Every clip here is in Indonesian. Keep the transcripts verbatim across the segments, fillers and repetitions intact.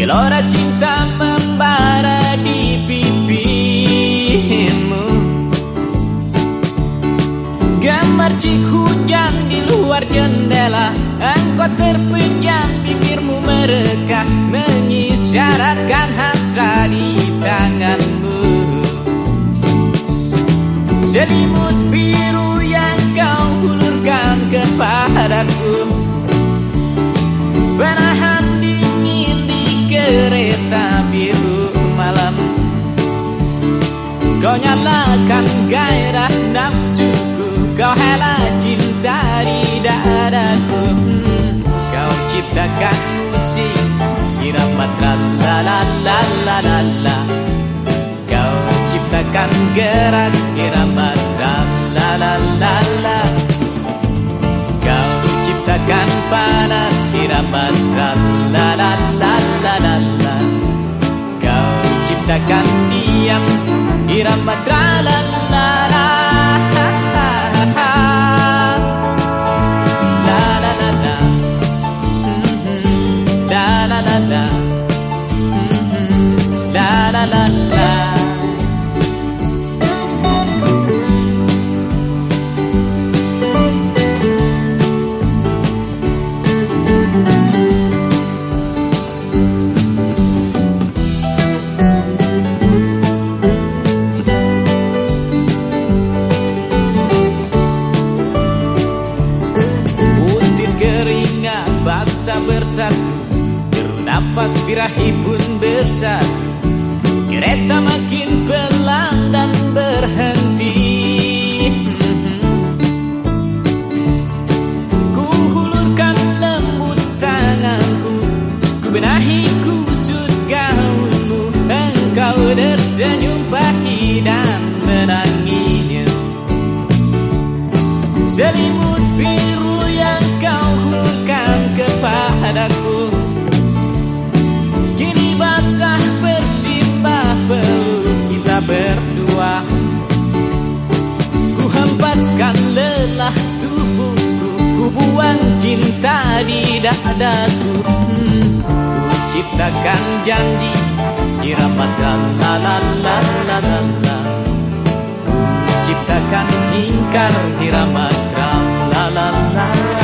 Gelora cinta membara di pipimu. Gambar cik hujan di luar jendela, engkau terpejam, bibirmu mereka mengisyaratkan hasrat di tanganmu. Selimut biru yang kau hulurkan kepadaku, penahan dingin di kereta biru malam. Kau nyalakan gairah nafsuku, kau hela cinta di dadaku. Kau ciptakan musik irama tralalalalalalala. Kau ciptakan gerak irama tralalalala. Kau ciptakan panas irama tralalalalalalala. Kau ciptakan diam irama tralalala. Bersatu, bernafas birahi pun bersatu. Kereta makin pelan dan berhenti. Ku hulurkan lembut tanganku, ku benahi kusut gaunmu. Engkau tersenyum pahit dan menangis. Selimut biru yang kau hulurkan kepadaku, kini basah bersimbah peluk kita berdua. Ku hempaskan lelah tubuhku, ku buang cinta di dadaku. hmm, Ku ciptakan janji irama tralalalalalalala. Ku ciptakan ingkar irama tralalalala.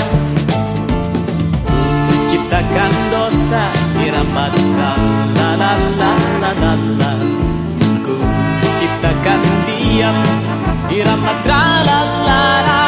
Ciptakan dosa irama tralalalalalalala. Ku ciptakan diam irama tralalalala.